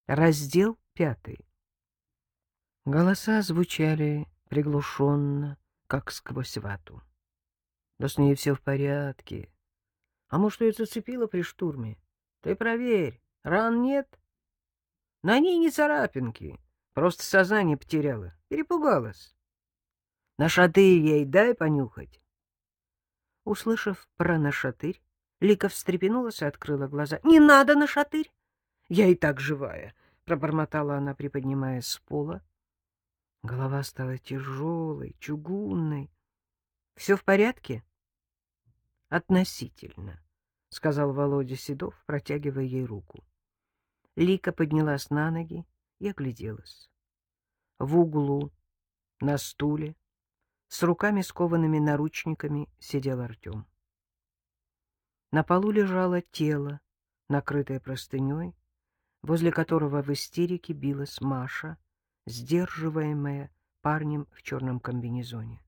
Раздел 5. Голоса звучали приглушенно, как сквозь вату. Да с ней все в порядке. А может, ее зацепило при штурме? Ты проверь, ран нет? На ней не царапинки. Просто сознание потеряла. Перепугалась. Нашатырь ей дай понюхать. Услышав про нашатырь, Лика встрепенулась и открыла глаза. — Не надо нашатырь! Я и так живая! — пробормотала она, приподнимаясь с пола. Голова стала тяжелой, чугунной. — Все в порядке? — Относительно, — сказал Володя Седов, протягивая ей руку. Лика поднялась на ноги и огляделась. В углу, на стуле, с руками скованными наручниками, сидел Артем. На полу лежало тело, накрытое простыней, возле которого в истерике билась Маша, сдерживаемая парнем в черном комбинезоне.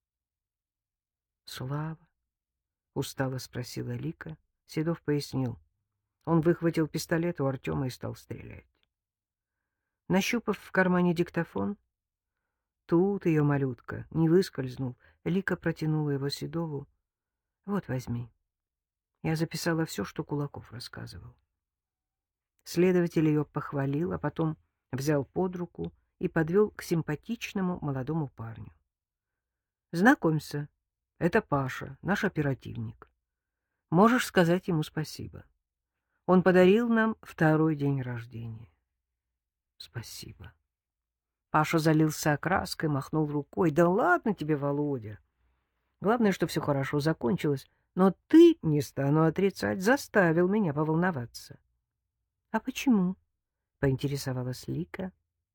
— Слава? — устало спросила Лика. Седов пояснил. Он выхватил пистолет у Артема и стал стрелять. Нащупав в кармане диктофон, тут ее малютка не выскользнул, Лика протянула его Седову. — Вот, возьми. Я записала все, что Кулаков рассказывал. Следователь ее похвалил, а потом взял под руку и подвел к симпатичному молодому парню. — Знакомься, это Паша, наш оперативник. Можешь сказать ему спасибо. Он подарил нам второй день рождения. — Спасибо. Паша залился краской, махнул рукой. — Да ладно тебе, Володя. Главное, что все хорошо закончилось. Но ты, не стану отрицать, заставил меня поволноваться. — А почему? — поинтересовалась Лика.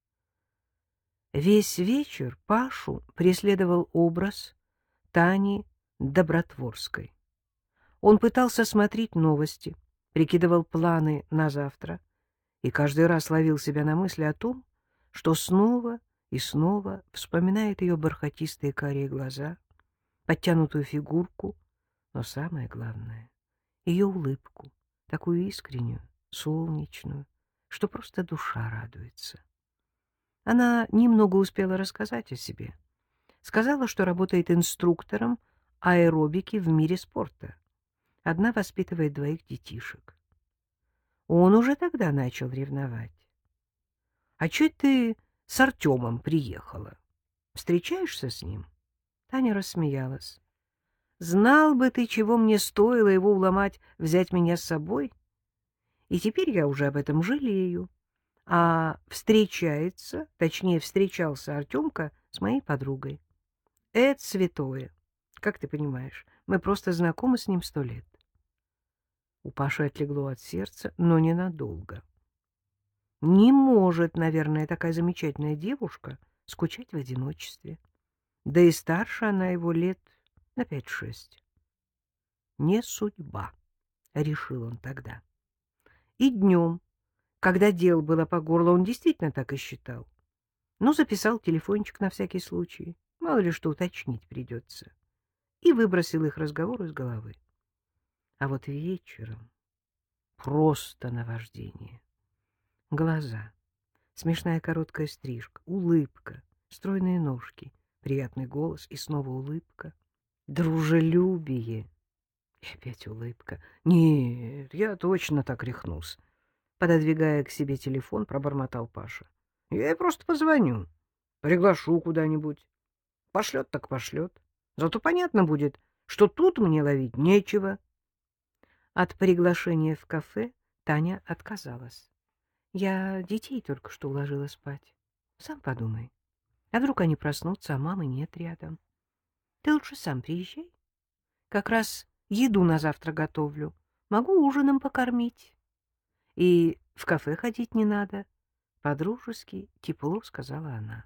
Весь вечер Пашу преследовал образ Тани Добротворской. Он пытался смотреть новости, прикидывал планы на завтра и каждый раз ловил себя на мысли о том, что снова и снова вспоминает ее бархатистые карие глаза, подтянутую фигурку, но самое главное — ее улыбку, такую искреннюю, солнечную, что просто душа радуется. Она немного успела рассказать о себе. Сказала, что работает инструктором аэробики в мире спорта. Одна воспитывает двоих детишек. Он уже тогда начал ревновать. — А чё ты с Артемом приехала? Встречаешься с ним? Таня рассмеялась. — Знал бы ты, чего мне стоило его уломать взять меня с собой. И теперь я уже об этом жалею. А встречается, точнее, встречался Артемка с моей подругой. Это святое. Как ты понимаешь, мы просто знакомы с ним 100 лет. У Паши отлегло от сердца, но ненадолго. Не может, наверное, такая замечательная девушка скучать в одиночестве. Да и старше она его лет на 5-6. Не судьба, — решил он тогда. И днем, когда дел было по горло, он действительно так и считал. Ну, записал телефончик на всякий случай, мало ли что уточнить придется, и выбросил их разговор из головы. А вот вечером просто наваждение. Глаза, смешная короткая стрижка, улыбка, стройные ножки, приятный голос и снова улыбка, дружелюбие. И опять улыбка. Нет, я точно так рехнусь. Пододвигая к себе телефон, пробормотал Паша. Я ей просто позвоню, приглашу куда-нибудь. Пошлет так пошлет. Зато понятно будет, что тут мне ловить нечего. От приглашения в кафе Таня отказалась. Я детей только что уложила спать. Сам подумай. А вдруг они проснутся, а мамы нет рядом? Ты лучше сам приезжай. Как раз еду на завтра готовлю. Могу ужином покормить. И в кафе ходить не надо. По-дружески тепло сказала она.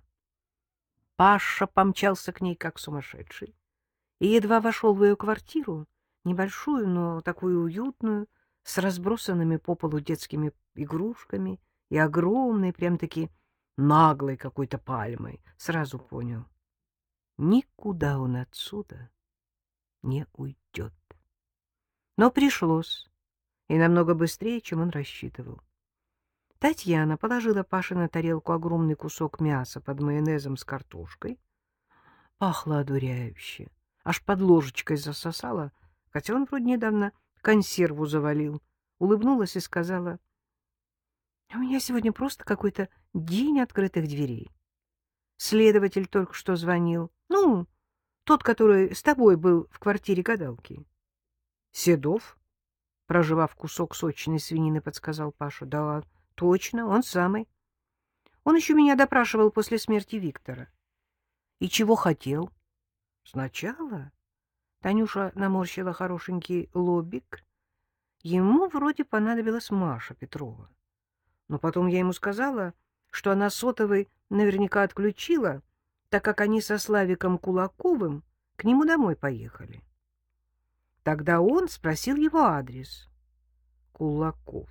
Паша помчался к ней, как сумасшедший. И едва вошел в ее квартиру, небольшую, но такую уютную, с разбросанными по полу детскими игрушками и огромной, прям-таки наглой какой-то пальмой, сразу понял — никуда он отсюда не уйдет. Но пришлось, и намного быстрее, чем он рассчитывал. Татьяна положила Паше на тарелку огромный кусок мяса под майонезом с картошкой. Пахло одуряюще. Аж под ложечкой засосала, хотя он вроде недавно консерву завалил. Улыбнулась и сказала: — У меня сегодня просто какой-то день открытых дверей. Следователь только что звонил. Ну, тот, который с тобой был в квартире гадалки. — Седов? — прожевав кусок сочной свинины, подсказал Паша. — Да, точно, он самый. Он еще меня допрашивал после смерти Виктора. — И чего хотел? — Сначала Танюша наморщила хорошенький лобик. Ему вроде понадобилась Маша Петрова. Но потом я ему сказала, что она сотовый наверняка отключила, так как они со Славиком Кулаковым к нему домой поехали. Тогда он спросил его адрес. — Кулаков,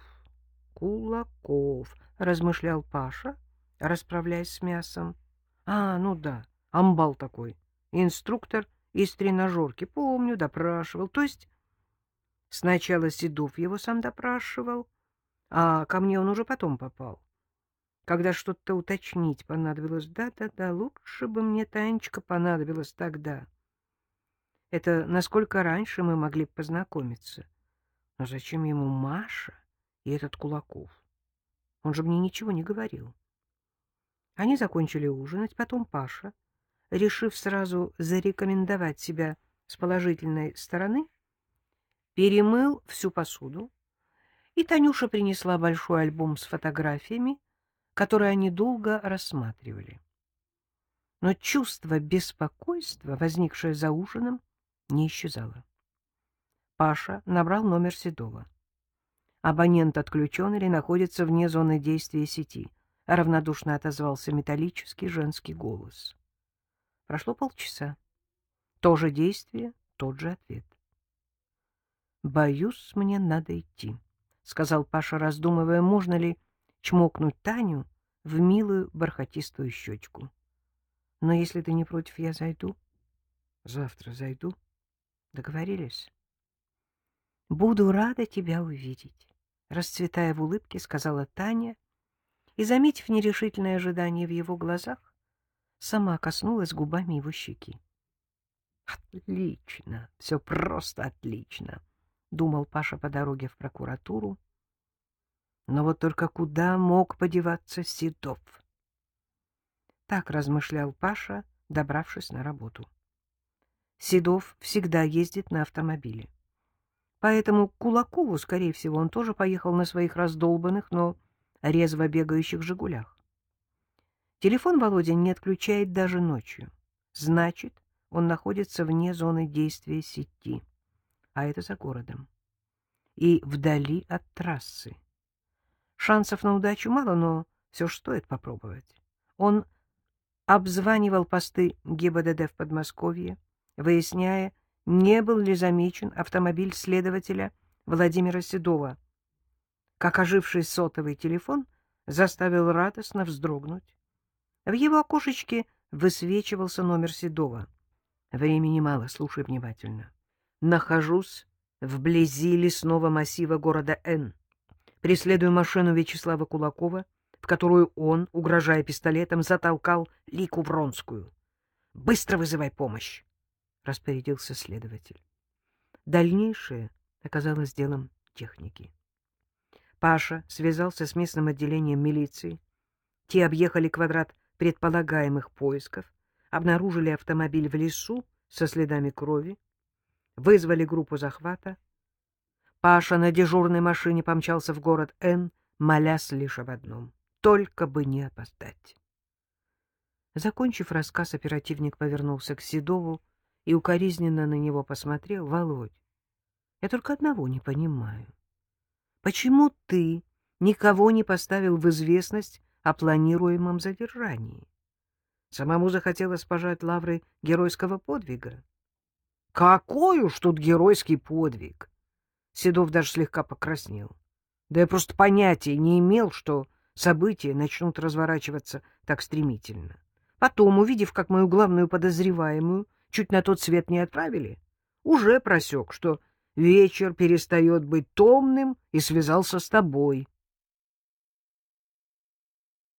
Кулаков, — размышлял Паша, расправляясь с мясом. — А, ну да, амбал такой, инструктор из тренажерки, помню, допрашивал. То есть сначала Седов его сам допрашивал, а ко мне он уже потом попал. Когда что-то уточнить понадобилось, да-да-да, лучше бы мне Танечка понадобилась тогда. Это насколько раньше мы могли бы познакомиться. Но зачем ему Маша и этот Кулаков? Он же мне ничего не говорил. Они закончили ужинать, потом Паша, решив сразу зарекомендовать себя с положительной стороны, перемыл всю посуду, и Танюша принесла большой альбом с фотографиями, которые они долго рассматривали. Но чувство беспокойства, возникшее за ужином, не исчезало. Паша набрал номер Седова. Абонент отключен или находится вне зоны действия сети, равнодушно отозвался металлический женский голос. Прошло полчаса. То же действие, тот же ответ. «Боюсь, мне надо идти», — сказал Паша, раздумывая, можно ли чмокнуть Таню в милую бархатистую щечку. — Но если ты не против, я зайду. — Завтра зайду. Договорились? — Буду рада тебя увидеть, — расцветая в улыбке, сказала Таня, и, заметив нерешительное ожидание в его глазах, сама коснулась губами его щеки. — Отлично, все просто отлично, — думал Паша по дороге в прокуратуру. Но вот только куда мог подеваться Седов? Так размышлял Паша, добравшись на работу. Седов всегда ездит на автомобиле. Поэтому к Кулакову, скорее всего, он тоже поехал на своих раздолбанных, но резво бегающих «Жигулях». Телефон Володя не отключает даже ночью. Значит, он находится вне зоны действия сети, а это за городом. И вдали от трассы. Шансов на удачу мало, но все же стоит попробовать. Он обзванивал посты ГИБДД в Подмосковье, выясняя, не был ли замечен автомобиль следователя Владимира Седова. Как оживший сотовый телефон заставил радостно вздрогнуть. В его окошечке высвечивался номер Седова. Времени мало, слушай внимательно. Нахожусь вблизи лесного массива города Н. Преследую машину Вячеслава Кулакова, в которую он, угрожая пистолетом, затолкал Лику Вронскую. — Быстро вызывай помощь! — распорядился следователь. Дальнейшее оказалось делом техники. Паша связался с местным отделением милиции. Те объехали квадрат предполагаемых поисков, обнаружили автомобиль в лесу со следами крови, вызвали группу захвата. Паша на дежурной машине помчался в город Н, молясь лишь об одном — только бы не опоздать. Закончив рассказ, оперативник повернулся к Седову и укоризненно на него посмотрел. — Володь, я только одного не понимаю. Почему ты никого не поставил в известность о планируемом задержании? Самому захотелось пожать лавры геройского подвига. — Какой уж тут геройский подвиг! Седов даже слегка покраснел. Да я просто понятия не имел, что события начнут разворачиваться так стремительно. Потом, увидев, как мою главную подозреваемую чуть на тот свет не отправили, уже просек, что вечер перестает быть томным, и связался с тобой.